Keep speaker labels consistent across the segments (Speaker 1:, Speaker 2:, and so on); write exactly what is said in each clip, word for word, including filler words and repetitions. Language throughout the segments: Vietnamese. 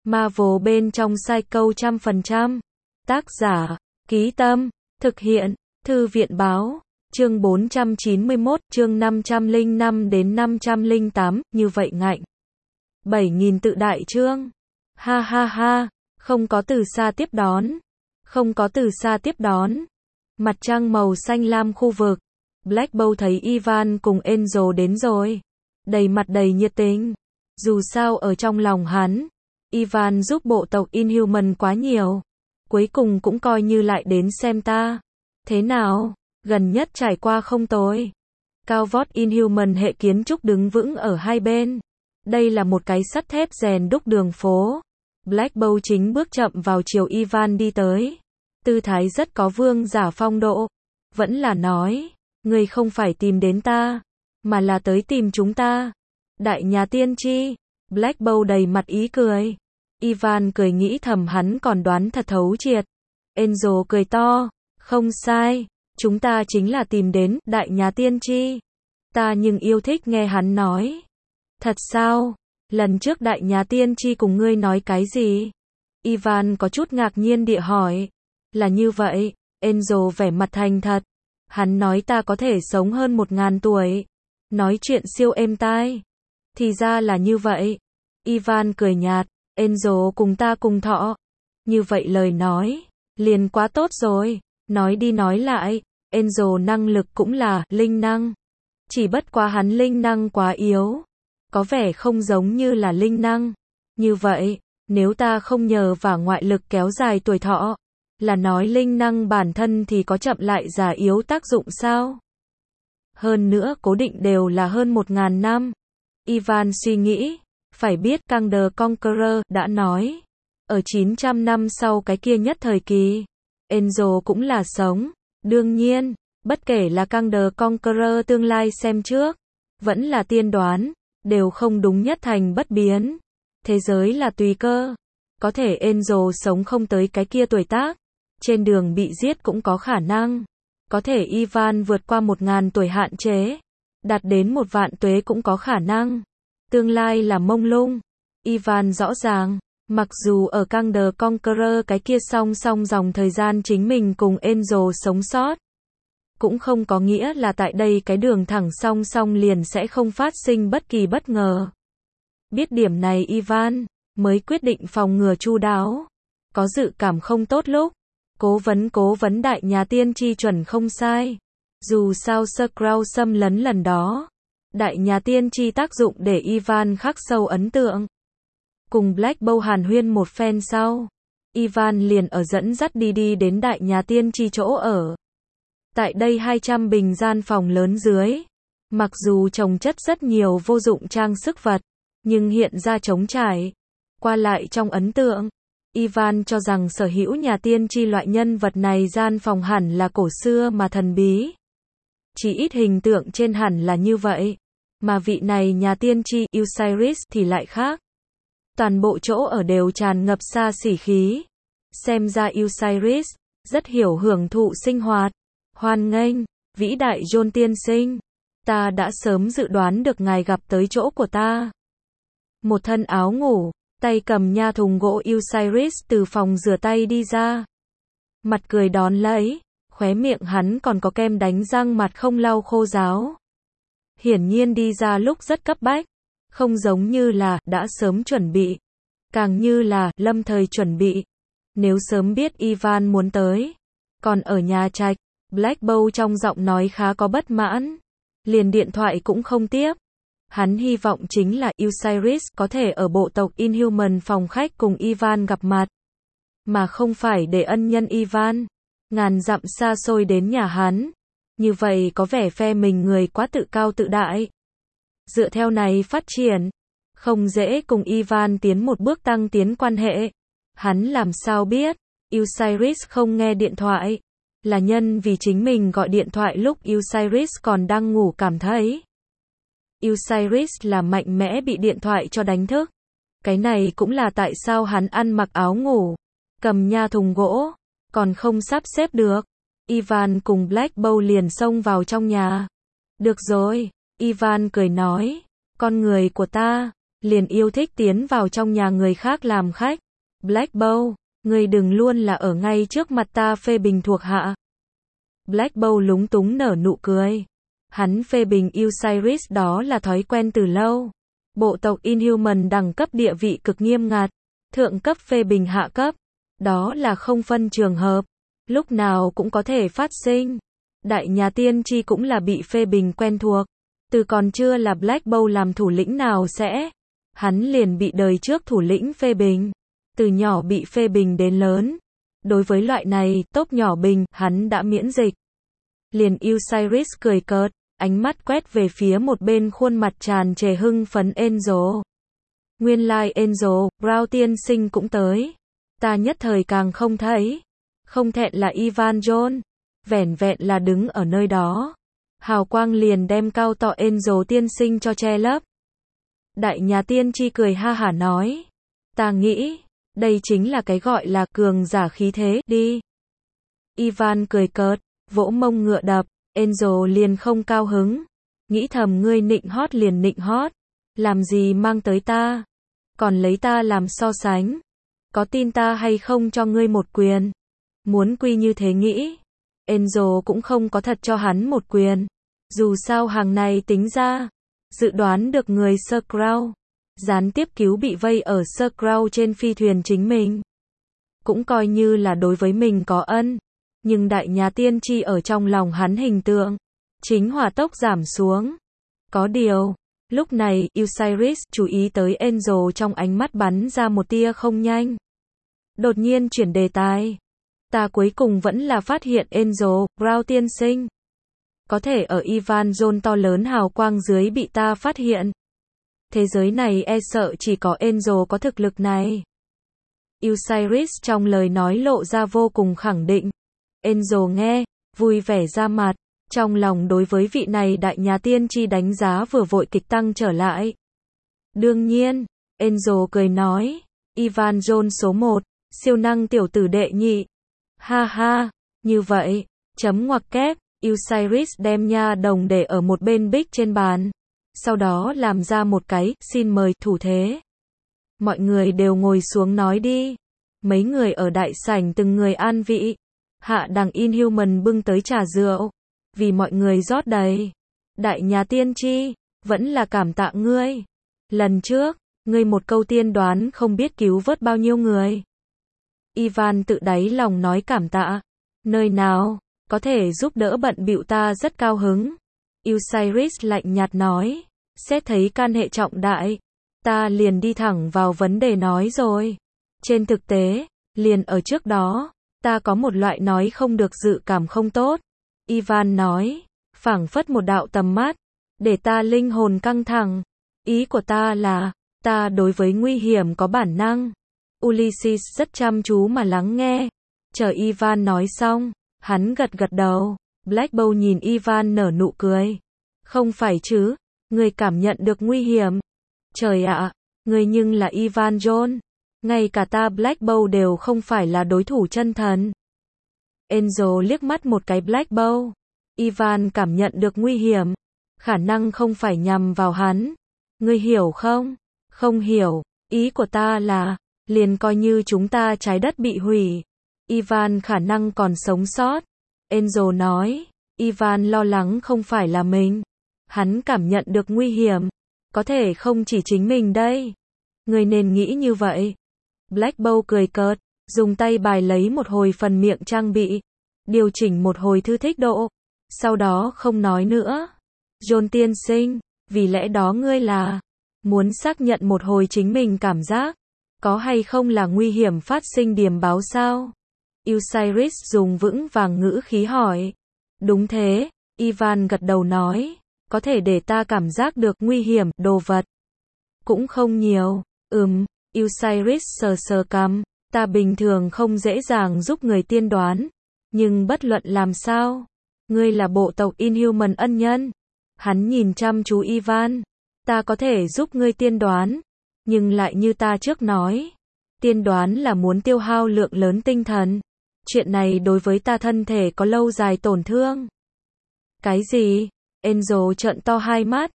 Speaker 1: Marvel bên trong Psycho trăm phần trăm. Tác giả, Ký Tâm, thực hiện, Thư viện Báo, chương bốn trăm chín mươi mốt, chương năm trăm lẻ năm đến năm trăm lẻ tám, như vậy ngạnh. bảy nghìn tự đại chương. Ha ha ha, không có từ xa tiếp đón. Không có từ xa tiếp đón. Mặt trăng màu xanh lam khu vực. Black Bolt thấy Ivan cùng Angel đến rồi. Đầy mặt đầy nhiệt tình. Dù sao ở trong lòng hắn, Ivan giúp bộ tộc Inhuman quá nhiều. Cuối cùng cũng coi như lại đến xem ta. Thế nào? Gần nhất trải qua không tồi. Cao vót Inhuman hệ kiến trúc đứng vững ở hai bên. Đây là một cái sắt thép rèn đúc đường phố. Black Bolt chính bước chậm vào chiều Ivan đi tới. Tư thái rất có vương giả phong độ. Vẫn là nói, ngươi không phải tìm đến ta, mà là tới tìm chúng ta. Đại nhà tiên tri. Black Bolt đầy mặt ý cười. Ivan cười nghĩ thầm hắn còn đoán thật thấu triệt. Angel cười to, không sai, chúng ta chính là tìm đến đại nhà tiên tri. Ta nhưng yêu thích nghe hắn nói. Thật sao? Lần trước đại nhà tiên tri cùng ngươi nói cái gì? Ivan có chút ngạc nhiên địa hỏi. Là như vậy, Angel vẻ mặt thành thật. Hắn nói ta có thể sống hơn một ngàn tuổi. Nói chuyện siêu êm tai. Thì ra là như vậy. Ivan cười nhạt, Angel cùng ta cùng thọ. Như vậy lời nói, liền quá tốt rồi. Nói đi nói lại, Angel năng lực cũng là linh năng. Chỉ bất quá hắn linh năng quá yếu. Có vẻ không giống như là linh năng. Như vậy, nếu ta không nhờ vào ngoại lực kéo dài tuổi thọ, là nói linh năng bản thân thì có chậm lại già yếu tác dụng sao? Hơn nữa cố định đều là hơn một ngàn năm. Ivan suy nghĩ, phải biết Kang the Conqueror đã nói, ở chín trăm năm sau cái kia nhất thời kỳ, Angel cũng là sống. Đương nhiên, bất kể là Kang the Conqueror tương lai xem trước, vẫn là tiên đoán, đều không đúng nhất thành bất biến. Thế giới là tùy cơ. Có thể Angel sống không tới cái kia tuổi tác, trên đường bị giết cũng có khả năng. Có thể Ivan vượt qua một ngàn tuổi hạn chế, đạt đến một vạn tuế cũng có khả năng. Tương lai là mông lung. Ivan rõ ràng, mặc dù ở Kang the Conqueror cái kia song song dòng thời gian chính mình cùng Angel sống sót, cũng không có nghĩa là tại đây cái đường thẳng song song liền sẽ không phát sinh bất kỳ bất ngờ. Biết điểm này Ivan mới quyết định phòng ngừa chu đáo. Có dự cảm không tốt lúc, cố vấn cố vấn đại nhà tiên tri chuẩn không sai. Dù sao Skrull xâm lấn lần đó, đại nhà tiên tri tác dụng để Ivan khắc sâu ấn tượng. Cùng Black Bolt hàn huyên một phen sau, Ivan liền ở dẫn dắt đi đi đến đại nhà tiên tri chỗ ở. Tại đây hai trăm bình gian phòng lớn dưới, mặc dù trồng chất rất nhiều vô dụng trang sức vật, nhưng hiện ra trống trải. Qua lại trong ấn tượng, Ivan cho rằng sở hữu nhà tiên tri loại nhân vật này gian phòng hẳn là cổ xưa mà thần bí. Chỉ ít hình tượng trên hẳn là như vậy. Mà vị này nhà tiên tri Osiris thì lại khác. Toàn bộ chỗ ở đều tràn ngập xa xỉ khí. Xem ra Osiris rất hiểu hưởng thụ sinh hoạt. Hoan nghênh, vĩ đại John tiên sinh. Ta đã sớm dự đoán được ngài gặp tới chỗ của ta. Một thân áo ngủ, tay cầm nha thùng gỗ Osiris từ phòng rửa tay đi ra. Mặt cười đón lấy, khóe miệng hắn còn có kem đánh răng mặt không lau khô ráo. Hiển nhiên đi ra lúc rất cấp bách, không giống như là đã sớm chuẩn bị, càng như là lâm thời chuẩn bị. Nếu sớm biết Ivan muốn tới, còn ở nhà trạch, Black Bolt trong giọng nói khá có bất mãn, liền điện thoại cũng không tiếp. Hắn hy vọng chính là Osiris có thể ở bộ tộc Inhuman phòng khách cùng Ivan gặp mặt, mà không phải để ân nhân Ivan ngàn dặm xa xôi đến nhà hắn. Như vậy có vẻ phe mình người quá tự cao tự đại. Dựa theo này phát triển, không dễ cùng Ivan tiến một bước tăng tiến quan hệ. Hắn làm sao biết Osiris không nghe điện thoại, là nhân vì chính mình gọi điện thoại lúc Osiris còn đang ngủ cảm thấy. Osiris là mạnh mẽ bị điện thoại cho đánh thức. Cái này cũng là tại sao hắn ăn mặc áo ngủ, cầm nha thùng gỗ, còn không sắp xếp được. Ivan cùng Black Bolt liền xông vào trong nhà. Được rồi, Ivan cười nói, con người của ta, liền yêu thích tiến vào trong nhà người khác làm khách. Black Bow, ngươi đừng luôn là ở ngay trước mặt ta phê bình thuộc hạ. Black Bow lúng túng nở nụ cười. Hắn phê bình Osiris đó là thói quen từ lâu. Bộ tộc Inhuman đẳng cấp địa vị cực nghiêm ngặt. Thượng cấp phê bình hạ cấp. Đó là không phân trường hợp. Lúc nào cũng có thể phát sinh. Đại nhà tiên tri cũng là bị phê bình quen thuộc. Từ còn chưa là Black Bow làm thủ lĩnh nào sẽ. Hắn liền bị đời trước thủ lĩnh phê bình. Từ nhỏ bị phê bình đến lớn. Đối với loại này, tốt nhỏ bình, hắn đã miễn dịch. Liền Osiris cười cợt, ánh mắt quét về phía một bên khuôn mặt tràn trề hưng phấn Angel. Nguyên lai Angel, Brown tiên sinh cũng tới. Ta nhất thời càng không thấy. Không thẹn là Ivan John. Vẻn vẹn là đứng ở nơi đó. Hào quang liền đem cao tọ Angel tiên sinh cho che lấp. Đại nhà tiên tri cười ha hả nói. Ta nghĩ, đây chính là cái gọi là cường giả khí thế, đi. Ivan cười cợt, vỗ mông ngựa đập, Angel liền không cao hứng. Nghĩ thầm ngươi nịnh hót liền nịnh hót. Làm gì mang tới ta? Còn lấy ta làm so sánh. Có tin ta hay không cho ngươi một quyền? Muốn quy như thế nghĩ. Angel cũng không có thật cho hắn một quyền. Dù sao hàng này tính ra. Dự đoán được người Sir Crow. Gián tiếp cứu bị vây ở Sir Crow trên phi thuyền chính mình. Cũng coi như là đối với mình có ân. Nhưng đại nhà tiên tri ở trong lòng hắn hình tượng. Chính hỏa tốc giảm xuống. Có điều. Lúc này, Osiris chú ý tới Angel trong ánh mắt bắn ra một tia không nhanh. Đột nhiên chuyển đề tài. Ta cuối cùng vẫn là phát hiện Angel, Brown tiên sinh. Có thể ở Ivan John to lớn hào quang dưới bị ta phát hiện. Thế giới này e sợ chỉ có Angel có thực lực này. Osiris trong lời nói lộ ra vô cùng khẳng định. Angel nghe, vui vẻ ra mặt. Trong lòng đối với vị này đại nhà tiên tri đánh giá vừa vội kịch tăng trở lại. Đương nhiên, Angel cười nói. Ivan John số một, siêu năng tiểu tử đệ nhị. Ha ha, như vậy, chấm ngoặc kép. Osiris đem nha đồng để ở một bên bích trên bàn. Sau đó làm ra một cái, xin mời thủ thế. Mọi người đều ngồi xuống nói đi. Mấy người ở đại sảnh từng người an vị. Hạ đẳng Inhuman bưng tới trà rượu. Vì mọi người rót đầy. Đại nhà tiên tri, vẫn là cảm tạ ngươi. Lần trước, ngươi một câu tiên đoán không biết cứu vớt bao nhiêu người. Ivan tự đáy lòng nói cảm tạ. Nơi nào, có thể giúp đỡ bận bịu ta rất cao hứng. Osiris lạnh nhạt nói. Xét thấy can hệ trọng đại. Ta liền đi thẳng vào vấn đề nói rồi. Trên thực tế, liền ở trước đó, ta có một loại nói không được dự cảm không tốt. Ivan nói, phảng phất một đạo tầm mắt, để ta linh hồn căng thẳng. Ý của ta là, ta đối với nguy hiểm có bản năng. Ulysses rất chăm chú mà lắng nghe. Chờ Ivan nói xong, hắn gật gật đầu. Black Bow nhìn Ivan nở nụ cười. Không phải chứ, người cảm nhận được nguy hiểm. Trời ạ, à, người nhưng là Ivan John. Ngay cả ta Black Bow đều không phải là đối thủ chân thần. Angel liếc mắt một cái Black Bow. Ivan cảm nhận được nguy hiểm. Khả năng không phải nhằm vào hắn. Ngươi hiểu không? Không hiểu. Ý của ta là, liền coi như chúng ta trái đất bị hủy. Ivan khả năng còn sống sót. Angel nói. Ivan lo lắng không phải là mình. Hắn cảm nhận được nguy hiểm. Có thể không chỉ chính mình đây. Ngươi nên nghĩ như vậy. Black Bow cười cợt. Dùng tay bài lấy một hồi phần miệng trang bị. Điều chỉnh một hồi thư thích độ. Sau đó không nói nữa. John tiên sinh, vì lẽ đó ngươi là muốn xác nhận một hồi chính mình cảm giác. Có hay không là nguy hiểm phát sinh điểm báo sao? Osiris dùng vững vàng ngữ khí hỏi. Đúng thế, Ivan gật đầu nói. Có thể để ta cảm giác được nguy hiểm, đồ vật. Cũng không nhiều. Ừm, Osiris sờ sờ cằm. Ta bình thường không dễ dàng giúp người tiên đoán. Nhưng bất luận làm sao. Ngươi là bộ tộc Inhuman ân nhân. Hắn nhìn chăm chú Ivan. Ta có thể giúp ngươi tiên đoán. Nhưng lại như ta trước nói. Tiên đoán là muốn tiêu hao lượng lớn tinh thần. Chuyện này đối với ta thân thể có lâu dài tổn thương. Cái gì? Angel trợn to hai mắt.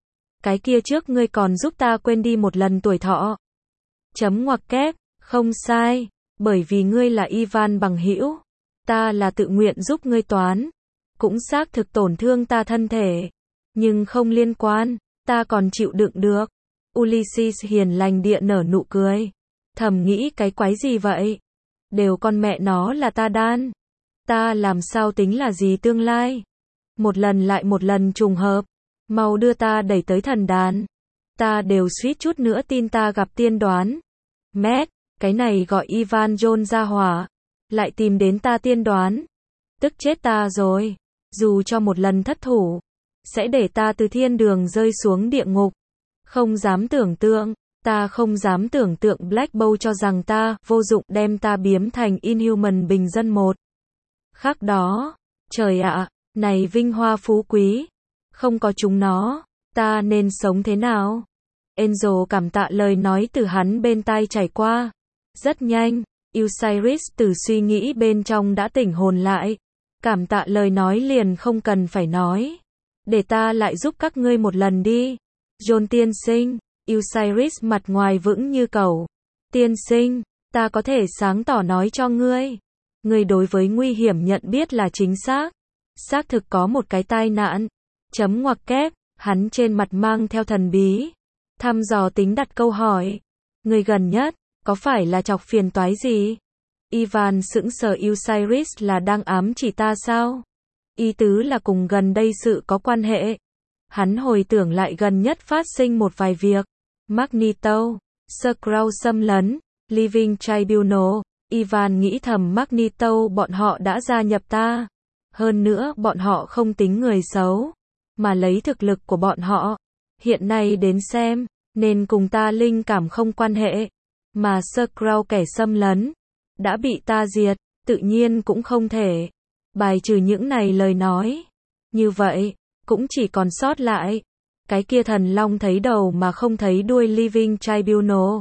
Speaker 1: Cái kia trước ngươi còn giúp ta quên đi một lần tuổi thọ. Chấm ngoặc kép, không sai, bởi vì ngươi là Ivan bằng hữu, ta là tự nguyện giúp ngươi toán, cũng xác thực tổn thương ta thân thể, nhưng không liên quan, ta còn chịu đựng được. Ulysses hiền lành địa nở nụ cười, thầm nghĩ cái quái gì vậy? Đều con mẹ nó là ta đan, ta làm sao tính là gì tương lai? Một lần lại một lần trùng hợp, mau đưa ta đẩy tới thần đàn. Ta đều suýt chút nữa tin ta gặp tiên đoán. Mét, cái này gọi Ivan John ra hỏa, lại tìm đến ta tiên đoán. Tức chết ta rồi, dù cho một lần thất thủ, sẽ để ta từ thiên đường rơi xuống địa ngục. Không dám tưởng tượng, ta không dám tưởng tượng Black Bow cho rằng ta vô dụng đem ta biếm thành Inhuman bình dân một. Khác đó, trời ạ, này vinh hoa phú quý, không có chúng nó, ta nên sống thế nào? Angel cảm tạ lời nói từ hắn bên tai chảy qua. Rất nhanh, Osiris từ suy nghĩ bên trong đã tỉnh hồn lại. Cảm tạ lời nói liền không cần phải nói. Để ta lại giúp các ngươi một lần đi. John tiên sinh, Osiris mặt ngoài vững như cầu. Tiên sinh, ta có thể sáng tỏ nói cho ngươi. Ngươi đối với nguy hiểm nhận biết là chính xác. Xác thực có một cái tai nạn. Chấm ngoặc kép, hắn trên mặt mang theo thần bí. Thăm dò tính đặt câu hỏi. Người gần nhất, có phải là chọc phiền toái gì? Ivan sững sờ. Osiris là đang ám chỉ ta sao? Ý tứ là cùng gần đây sự có quan hệ. Hắn hồi tưởng lại gần nhất phát sinh một vài việc. Magneto, Skrull xâm lấn, Living Tribunal. Ivan nghĩ thầm Magneto bọn họ đã gia nhập ta. Hơn nữa bọn họ không tính người xấu, mà lấy thực lực của bọn họ. Hiện nay đến xem, nên cùng ta linh cảm không quan hệ. Mà Skrull kẻ xâm lấn, đã bị ta diệt, tự nhiên cũng không thể. Bài trừ những này lời nói. Như vậy, cũng chỉ còn sót lại. Cái kia thần long thấy đầu mà không thấy đuôi Living Tribunal.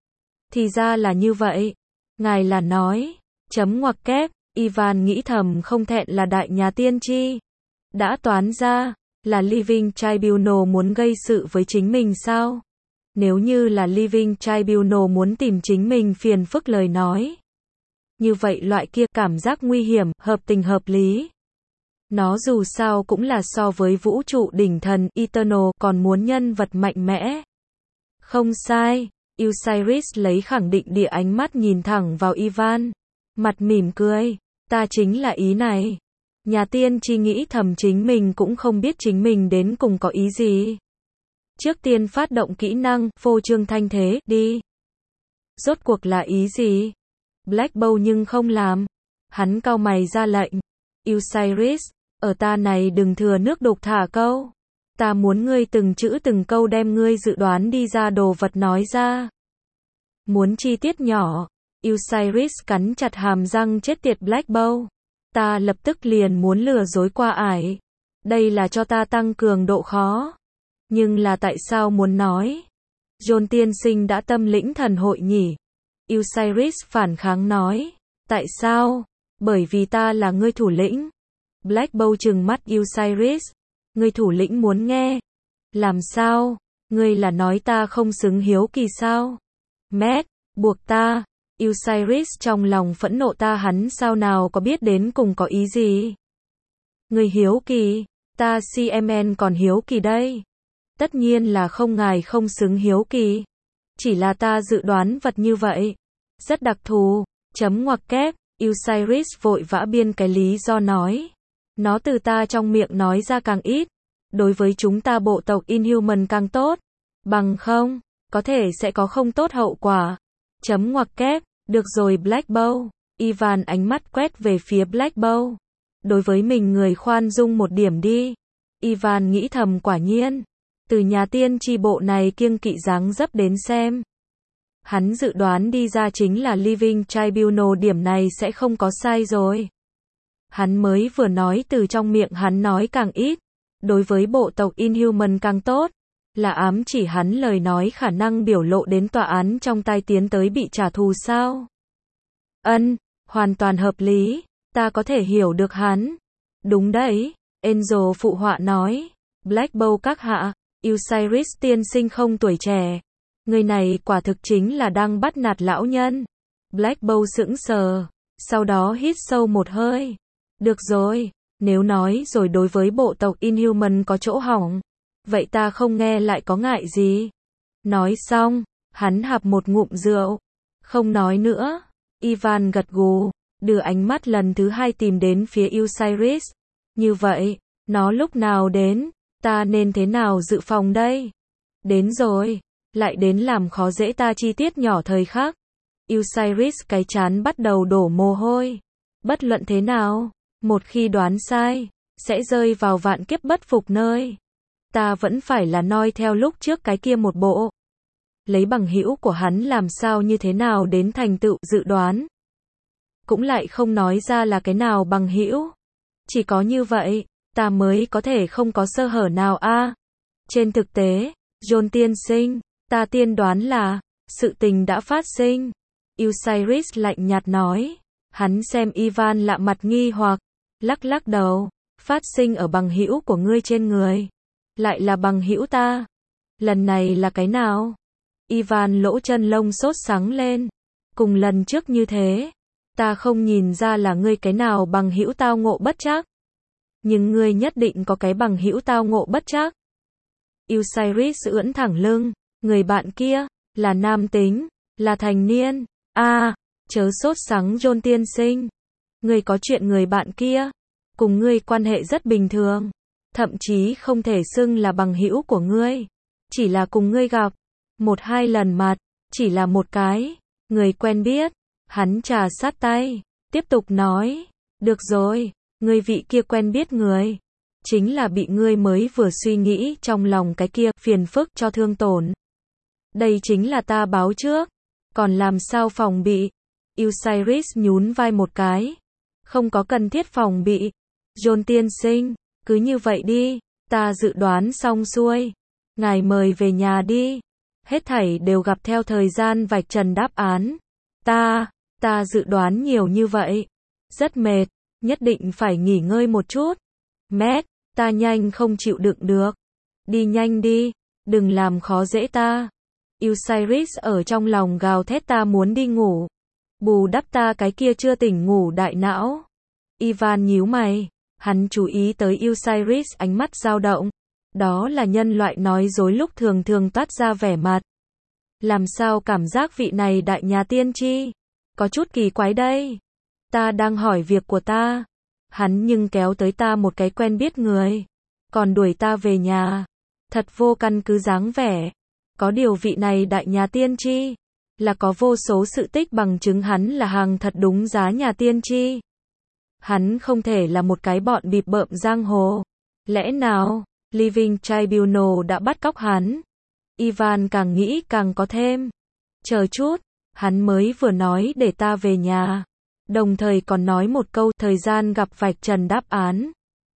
Speaker 1: Thì ra là như vậy. Ngài là nói, chấm ngoặc kép, Ivan nghĩ thầm không thẹn là đại nhà tiên tri. Đã toán ra, là Living Tribunal muốn gây sự với chính mình sao? Nếu như là Living Tribunal muốn tìm chính mình phiền phức lời nói. Như vậy loại kia cảm giác nguy hiểm, hợp tình hợp lý. Nó dù sao cũng là so với vũ trụ đỉnh thần, Eternal, còn muốn nhân vật mạnh mẽ. Không sai, Osiris lấy khẳng định địa ánh mắt nhìn thẳng vào Ivan. Mặt mỉm cười, ta chính là ý này. Nhà tiên tri nghĩ thầm chính mình cũng không biết chính mình đến cùng có ý gì. Trước tiên phát động kỹ năng, phô trương thanh thế, đi. Rốt cuộc là ý gì? Black Bow nhưng không làm. Hắn cau mày ra lệnh. Osiris, ở ta này đừng thừa nước đục thả câu. Ta muốn ngươi từng chữ từng câu đem ngươi dự đoán đi ra đồ vật nói ra. Muốn chi tiết nhỏ. Osiris cắn chặt hàm răng chết tiệt Black Bow. Ta lập tức liền muốn lừa dối qua ải. Đây là cho ta tăng cường độ khó. Nhưng là tại sao muốn nói? John tiên sinh đã tâm lĩnh thần hội nhỉ? Osiris phản kháng nói. Tại sao? Bởi vì ta là ngươi thủ lĩnh. Black Bow trừng mắt Osiris. Ngươi thủ lĩnh muốn nghe. Làm sao? Ngươi là nói ta không xứng hiếu kỳ sao? Mét, buộc ta. Osiris trong lòng phẫn nộ ta hắn sao nào có biết đến cùng có ý gì? Ngươi hiếu kỳ, ta xê em en còn hiếu kỳ đây. Tất nhiên là không ngài không xứng hiếu kỳ. Chỉ là ta dự đoán vật như vậy. Rất đặc thù, chấm ngoặc kép, Osiris vội vã biên cái lý do nói. Nó từ ta trong miệng nói ra càng ít. Đối với chúng ta bộ tộc Inhuman càng tốt. Bằng không, có thể sẽ có không tốt hậu quả. Chấm ngoặc kép, được rồi Black Bow. Ivan ánh mắt quét về phía Black Bow. Đối với mình người khoan dung một điểm đi. Ivan nghĩ thầm quả nhiên. Từ nhà tiên tri bộ này kiêng kỵ dáng dấp đến xem. Hắn dự đoán đi ra chính là Living Tribunal, điểm này sẽ không có sai rồi. Hắn mới vừa nói từ trong miệng hắn nói càng ít. Đối với bộ tộc Inhuman càng tốt. Là ám chỉ hắn lời nói khả năng biểu lộ đến tòa án trong tai tiến tới bị trả thù sao? Ân, hoàn toàn hợp lý. Ta có thể hiểu được hắn. Đúng đấy. Angel phụ họa nói. Black Bow các hạ. Osiris tiên sinh không tuổi trẻ. Người này quả thực chính là đang bắt nạt lão nhân. Black Bow sững sờ, sau đó hít sâu một hơi. Được rồi, nếu nói rồi đối với bộ tộc Inhuman có chỗ hỏng, vậy ta không nghe lại có ngại gì. Nói xong, hắn hạp một ngụm rượu. Không nói nữa. Ivan gật gù, đưa ánh mắt lần thứ hai tìm đến phía Osiris. Như vậy, nó lúc nào đến, ta nên thế nào dự phòng đây? Đến rồi, lại đến làm khó dễ ta chi tiết nhỏ thời khắc. Osiris cái chán bắt đầu đổ mồ hôi. Bất luận thế nào, một khi đoán sai, sẽ rơi vào vạn kiếp bất phục nơi. Ta vẫn phải là noi theo lúc trước cái kia một bộ. Lấy bằng hữu của hắn làm sao như thế nào đến thành tựu dự đoán. Cũng lại không nói ra là cái nào bằng hữu. Chỉ có như vậy, ta mới có thể không có sơ hở nào a. À, trên thực tế, John tiên sinh, ta tiên đoán là, sự tình đã phát sinh. Osiris lạnh nhạt nói. Hắn xem Ivan lạ mặt nghi hoặc, lắc lắc đầu, phát sinh ở bằng hữu của ngươi trên người. Lại là bằng hữu ta. Lần này là cái nào? Ivan lỗ chân lông sốt sáng lên. Cùng lần trước như thế, ta không nhìn ra là ngươi cái nào bằng hữu tao ngộ bất trắc. Nhưng ngươi nhất định có cái bằng hữu tao ngộ bất trắc. Osiris ưỡn thẳng lưng, người bạn kia, là nam tính, là thành niên. A, à, chớ sốt sắng John tiên sinh. Ngươi có chuyện người bạn kia, cùng ngươi quan hệ rất bình thường, thậm chí không thể xưng là bằng hữu của ngươi, chỉ là cùng ngươi gặp một hai lần mặt, chỉ là một cái, người quen biết. Hắn trà sát tay, tiếp tục nói, được rồi, ngươi vị kia quen biết người, chính là bị ngươi mới vừa suy nghĩ trong lòng cái kia, phiền phức cho thương tổn. Đây chính là ta báo trước, còn làm sao phòng bị? Osiris nhún vai một cái, không có cần thiết phòng bị. John tiên sinh, cứ như vậy đi, ta dự đoán xong xuôi, ngài mời về nhà đi. Hết thảy đều gặp theo thời gian vạch trần đáp án. Ta, ta dự đoán nhiều như vậy, rất mệt, nhất định phải nghỉ ngơi một chút. Matt, ta nhanh không chịu đựng được. Đi nhanh đi, đừng làm khó dễ ta. Osiris ở trong lòng gào thét, ta muốn đi ngủ. Bù đắp ta cái kia chưa tỉnh ngủ đại não. Ivan nhíu mày, hắn chú ý tới Osiris ánh mắt dao động. Đó là nhân loại nói dối lúc thường thường toát ra vẻ mặt. Làm sao cảm giác vị này đại nhà tiên tri có chút kỳ quái đây. Ta đang hỏi việc của ta, hắn nhưng kéo tới ta một cái quen biết người, còn đuổi ta về nhà, thật vô căn cứ dáng vẻ. Có điều vị này đại nhà tiên tri là có vô số sự tích bằng chứng hắn là hàng thật đúng giá nhà tiên tri. Hắn không thể là một cái bọn bịp bợm giang hồ. Lẽ nào Living Tribunal đã bắt cóc hắn? Ivan càng nghĩ càng có thêm. Chờ chút, hắn mới vừa nói để ta về nhà, đồng thời còn nói một câu thời gian gặp vạch trần đáp án.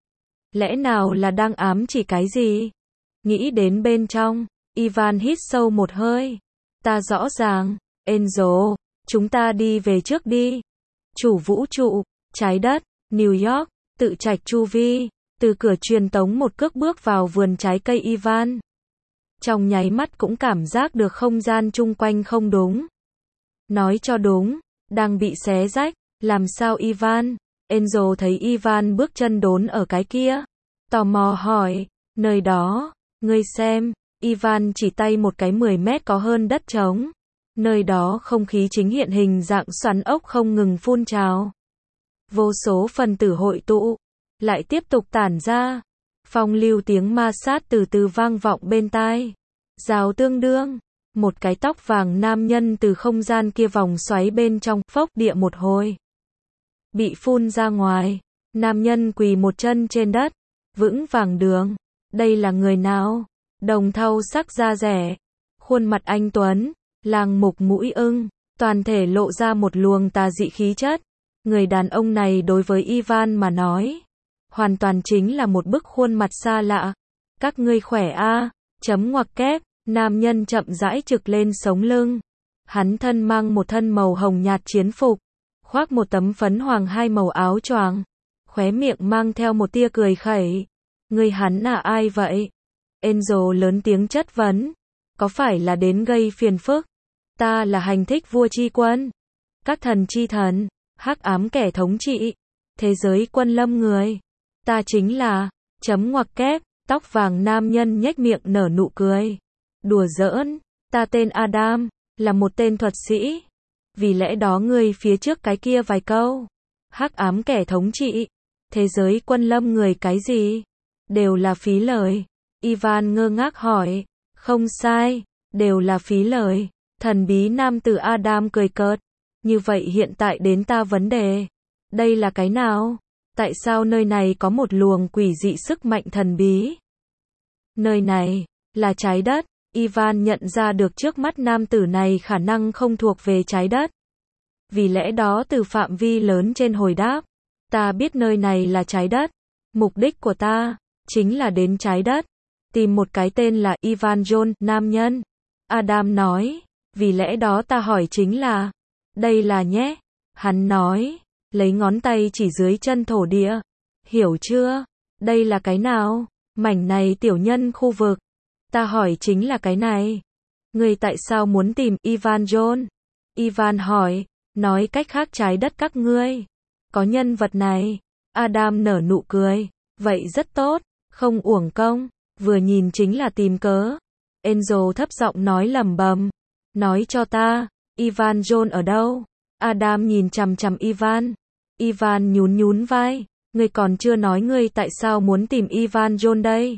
Speaker 1: Lẽ nào là đang ám chỉ cái gì? Nghĩ đến bên trong, Ivan hít sâu một hơi. Ta rõ ràng, Angel, chúng ta đi về trước đi. Chủ vũ trụ, trái đất, New York, tự trạch chu vi, từ cửa truyền tống một cước bước vào vườn trái cây Ivan. Trong nháy mắt cũng cảm giác được không gian chung quanh không đúng. Nói cho đúng, đang bị xé rách, làm sao Ivan? Angel thấy Ivan bước chân đốn ở cái kia, tò mò hỏi, nơi đó, ngươi xem. Ivan chỉ tay một cái mười mét có hơn đất trống. Nơi đó không khí chính hiện hình dạng xoắn ốc không ngừng phun trào. Vô số phần tử hội tụ, lại tiếp tục tản ra. Phong lưu tiếng ma sát từ từ vang vọng bên tai. Rào tương đương, một cái tóc vàng nam nhân từ không gian kia vòng xoáy bên trong, phốc địa một hồi. Bị phun ra ngoài, nam nhân quỳ một chân trên đất, vững vàng đường. Đây là người nào? Đồng thau sắc da rẻ, khuôn mặt anh tuấn, làng mục mũi ưng, toàn thể lộ ra một luồng tà dị khí chất. Người đàn ông này đối với Ivan mà nói, hoàn toàn chính là một bức khuôn mặt xa lạ. Các ngươi khỏe a? À? Chấm ngoặc kép, nam nhân chậm rãi trực lên sống lưng. Hắn thân mang một thân màu hồng nhạt chiến phục, khoác một tấm phấn hoàng hai màu áo choàng, khóe miệng mang theo một tia cười khẩy. Ngươi hắn là ai vậy? Angel lớn tiếng chất vấn. Có phải là đến gây phiền phức? Ta là hành thích vua chi quân. Các thần chi thần. Hắc ám kẻ thống trị. Thế giới quân lâm người. Ta chính là. Chấm ngoặc kép. Tóc vàng nam nhân nhếch miệng nở nụ cười. Đùa giỡn. Ta tên Adam. Là một tên thuật sĩ. Vì lẽ đó ngươi phía trước cái kia vài câu. Hắc ám kẻ thống trị. Thế giới quân lâm người cái gì? Đều là phí lời. Ivan ngơ ngác hỏi. Không sai. Đều là phí lời. Thần bí nam tử Adam cười cợt. Như vậy hiện tại đến ta vấn đề. Đây là cái nào? Tại sao nơi này có một luồng quỷ dị sức mạnh thần bí? Nơi này là trái đất. Ivan nhận ra được trước mắt nam tử này khả năng không thuộc về trái đất. Vì lẽ đó từ phạm vi lớn trên hồi đáp. Ta biết nơi này là trái đất. Mục đích của ta chính là đến trái đất. Tìm một cái tên là Ivan John, nam nhân. Adam nói. Vì lẽ đó ta hỏi chính là. Đây là nhé. Hắn nói. Lấy ngón tay chỉ dưới chân thổ địa. Hiểu chưa? Đây là cái nào? Mảnh này tiểu nhân khu vực. Ta hỏi chính là cái này. Ngươi tại sao muốn tìm Ivan John? Ivan hỏi. Nói cách khác trái đất các ngươi. Có nhân vật này. Adam nở nụ cười. Vậy rất tốt. Không uổng công. Vừa nhìn chính là tìm cớ. Angel thấp giọng nói lẩm bẩm. Nói cho ta. Ivan John ở đâu? Adam nhìn chằm chằm Ivan. Ivan nhún nhún vai. Ngươi còn chưa nói ngươi tại sao muốn tìm Ivan John đây?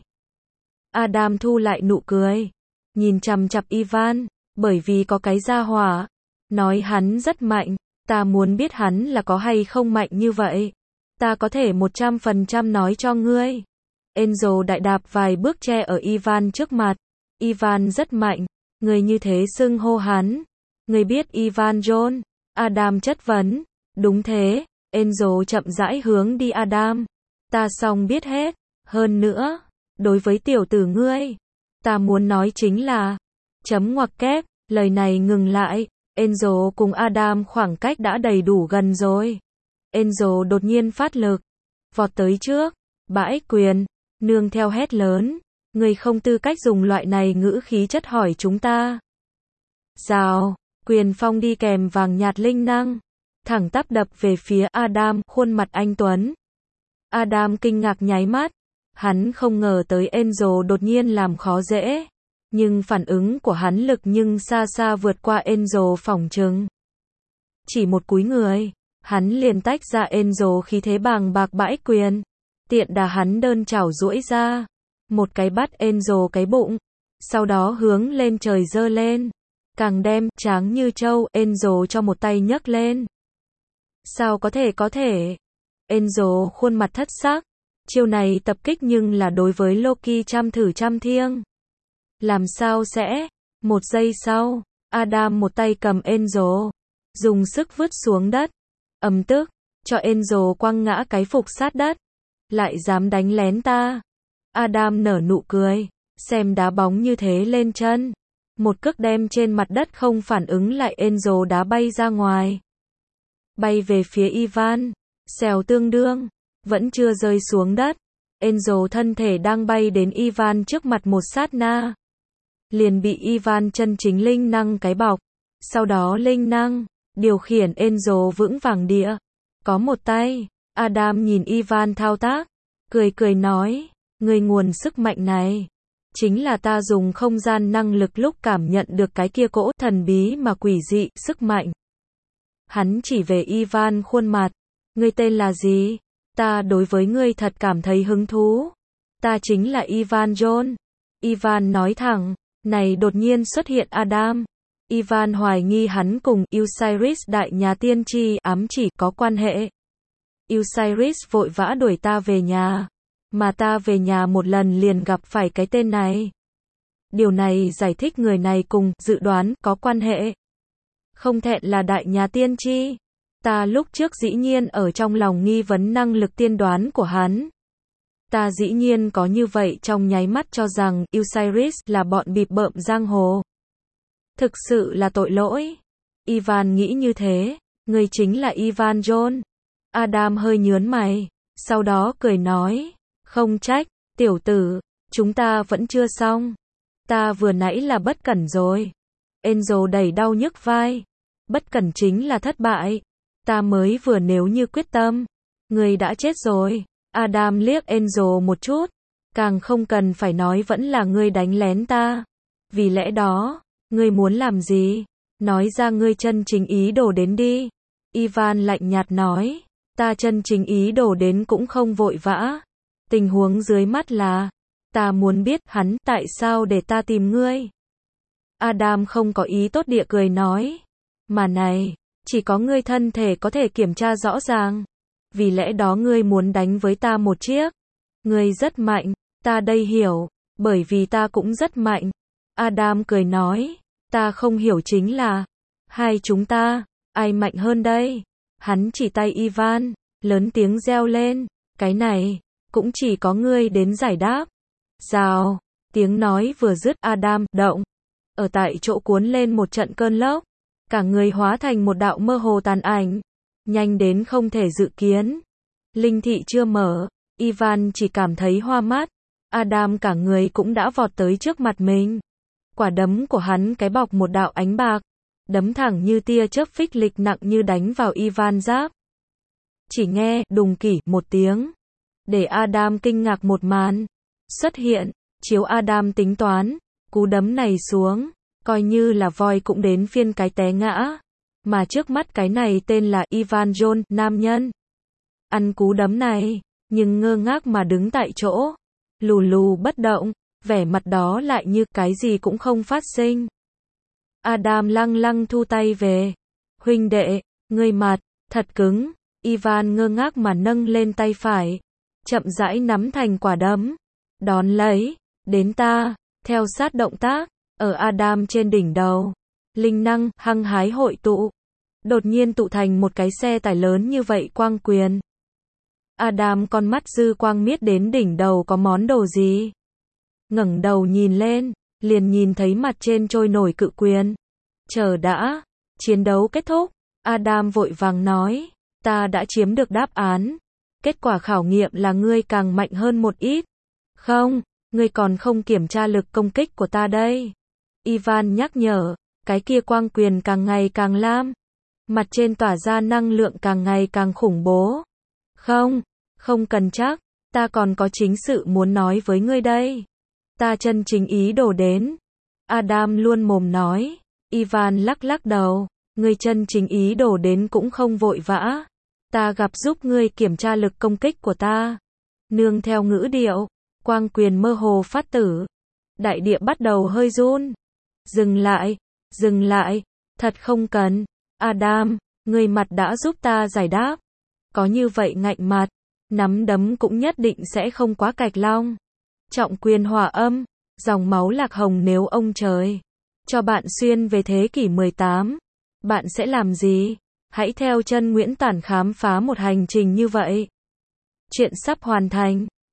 Speaker 1: Adam thu lại nụ cười. Nhìn chằm chằm Ivan. Bởi vì có cái gia hỏa. Nói hắn rất mạnh. Ta muốn biết hắn là có hay không mạnh như vậy. Ta có thể một trăm phần trăm nói cho ngươi. Angel đại đạp vài bước che ở Ivan trước mặt. Ivan rất mạnh. Người như thế xưng hô hắn. Người biết Ivan John? Adam chất vấn. Đúng thế. Angel chậm rãi hướng đi Adam. Ta xong biết hết. Hơn nữa. Đối với tiểu tử ngươi. Ta muốn nói chính là. Chấm ngoặc kép. Lời này ngừng lại. Angel cùng Adam khoảng cách đã đầy đủ gần rồi. Angel đột nhiên phát lực. Vọt tới trước. Bãi quyền. Nương theo hét lớn. Ngươi không tư cách dùng loại này ngữ khí chất hỏi chúng ta. Rào. Quyền phong đi kèm vàng nhạt linh năng. Thẳng tắp đập về phía Adam, khuôn mặt anh tuấn. Adam kinh ngạc nháy mắt. Hắn không ngờ tới Angel đột nhiên làm khó dễ. Nhưng phản ứng của hắn lực nhưng xa xa vượt qua Angel phỏng chừng. Chỉ một cúi người, hắn liền tách ra Angel khí thế bàng bạc bãi quyền. Tiện đà hắn đơn chảo duỗi ra. Một cái bắt Angel cái bụng. Sau đó hướng lên trời giơ lên. Càng đem, tráng như trâu, Angel cho một tay nhấc lên. Sao có thể có thể? Angel khuôn mặt thất sắc. Chiêu này tập kích nhưng là đối với Loki trăm thử trăm thiêng. Làm sao sẽ? Một giây sau, Adam một tay cầm Angel. Dùng sức vứt xuống đất. Ầm tức, cho Angel quăng ngã cái phục sát đất. Lại dám đánh lén ta. Adam nở nụ cười. Xem đá bóng như thế lên chân. Một cước đem trên mặt đất không phản ứng lại Angel đá bay ra ngoài. Bay về phía Ivan. Xèo tương đương. Vẫn chưa rơi xuống đất. Angel thân thể đang bay đến Ivan trước mặt một sát na. Liền bị Ivan chân chính linh năng cái bọc. Sau đó linh năng. Điều khiển Angel vững vàng địa. Có một tay. Adam nhìn Ivan thao tác. Cười cười nói. Người nguồn sức mạnh này. Chính là ta dùng không gian năng lực lúc cảm nhận được cái kia cỗ thần bí mà quỷ dị, sức mạnh. Hắn chỉ về Ivan khuôn mặt. Ngươi tên là gì? Ta đối với ngươi thật cảm thấy hứng thú. Ta chính là Ivan John. Ivan nói thẳng. Này đột nhiên xuất hiện Adam. Ivan hoài nghi hắn cùng Osiris đại nhà tiên tri ám chỉ có quan hệ. Osiris vội vã đuổi ta về nhà. Mà ta về nhà một lần liền gặp phải cái tên này. Điều này giải thích người này cùng dự đoán có quan hệ. Không thẹn là đại nhà tiên tri. Ta lúc trước dĩ nhiên ở trong lòng nghi vấn năng lực tiên đoán của hắn. Ta dĩ nhiên có như vậy trong nháy mắt cho rằng Osiris là bọn bịp bợm giang hồ. Thực sự là tội lỗi. Ivan nghĩ như thế. Người chính là Ivan John. Adam hơi nhớn mày. Sau đó cười nói. Không trách, tiểu tử. Chúng ta vẫn chưa xong. Ta vừa nãy là bất cẩn rồi. Angel đầy đau nhức vai. Bất cẩn chính là thất bại. Ta mới vừa nếu như quyết tâm. Ngươi đã chết rồi. Adam liếc Angel một chút. Càng không cần phải nói vẫn là ngươi đánh lén ta. Vì lẽ đó, ngươi muốn làm gì? Nói ra ngươi chân chính ý đồ đến đi. Ivan lạnh nhạt nói. Ta chân chính ý đồ đến cũng không vội vã. Tình huống dưới mắt là, ta muốn biết hắn tại sao để ta tìm ngươi. Adam không có ý tốt địa cười nói. Mà này, chỉ có ngươi thân thể có thể kiểm tra rõ ràng. Vì lẽ đó ngươi muốn đánh với ta một chiếc. Ngươi rất mạnh, ta đây hiểu, bởi vì ta cũng rất mạnh. Adam cười nói, ta không hiểu chính là, hai chúng ta, ai mạnh hơn đây? Hắn chỉ tay Ivan, lớn tiếng reo lên, cái này, cũng chỉ có ngươi đến giải đáp. Rào, tiếng nói vừa dứt Adam động, ở tại chỗ cuốn lên một trận cơn lốc, cả người hóa thành một đạo mơ hồ tàn ảnh, nhanh đến không thể dự kiến. Linh thị chưa mở, Ivan chỉ cảm thấy hoa mắt, Adam cả người cũng đã vọt tới trước mặt mình. Quả đấm của hắn cái bọc một đạo ánh bạc, đấm thẳng như tia chớp phích lịch nặng như đánh vào Ivan giáp. Chỉ nghe đùng kỉ một tiếng, để Adam kinh ngạc một màn xuất hiện, chiếu Adam tính toán, cú đấm này xuống, coi như là voi cũng đến phiên cái té ngã, mà trước mắt cái này tên là Ivan John, nam nhân. Ăn cú đấm này, nhưng ngơ ngác mà đứng tại chỗ, lù lù bất động, vẻ mặt đó lại như cái gì cũng không phát sinh. Adam lăng lăng thu tay về. Huynh đệ, ngươi mặt, thật cứng. Ivan ngơ ngác mà nâng lên tay phải, chậm rãi nắm thành quả đấm. Đón lấy, đến ta, theo sát động tác, ở Adam trên đỉnh đầu. Linh năng, hăng hái hội tụ. Đột nhiên tụ thành một cái xe tải lớn như vậy quang quyền. Adam con mắt dư quang miết đến đỉnh đầu có món đồ gì. Ngẩng đầu nhìn lên, liền nhìn thấy mặt trên trôi nổi cự quyền. Chờ đã, chiến đấu kết thúc, Adam vội vàng nói, ta đã chiếm được đáp án. Kết quả khảo nghiệm là ngươi càng mạnh hơn một ít. Không, ngươi còn không kiểm tra lực công kích của ta đây. Ivan nhắc nhở, cái kia quang quyền càng ngày càng lam. Mặt trên tỏa ra năng lượng càng ngày càng khủng bố. Không, không cần chắc, ta còn có chính sự muốn nói với ngươi đây. Ta chân chính ý đồ đến. Adam luôn mồm nói. Ivan lắc lắc đầu, ngươi chân chính ý đồ đến cũng không vội vã. Ta gặp giúp ngươi kiểm tra lực công kích của ta. Nương theo ngữ điệu, quang quyền mơ hồ phát tử. Đại địa bắt đầu hơi run. Dừng lại, dừng lại, thật không cần. Adam, ngươi mặt đã giúp ta giải đáp. Có như vậy ngạnh mặt, nắm đấm cũng nhất định sẽ không quá cạch long. Trọng quyền hòa âm, dòng máu lạc hồng nếu ông trời cho bạn xuyên về thế kỷ mười tám, bạn sẽ làm gì? Hãy theo chân Nguyễn Tản khám phá một hành trình như vậy. Chuyện sắp hoàn thành.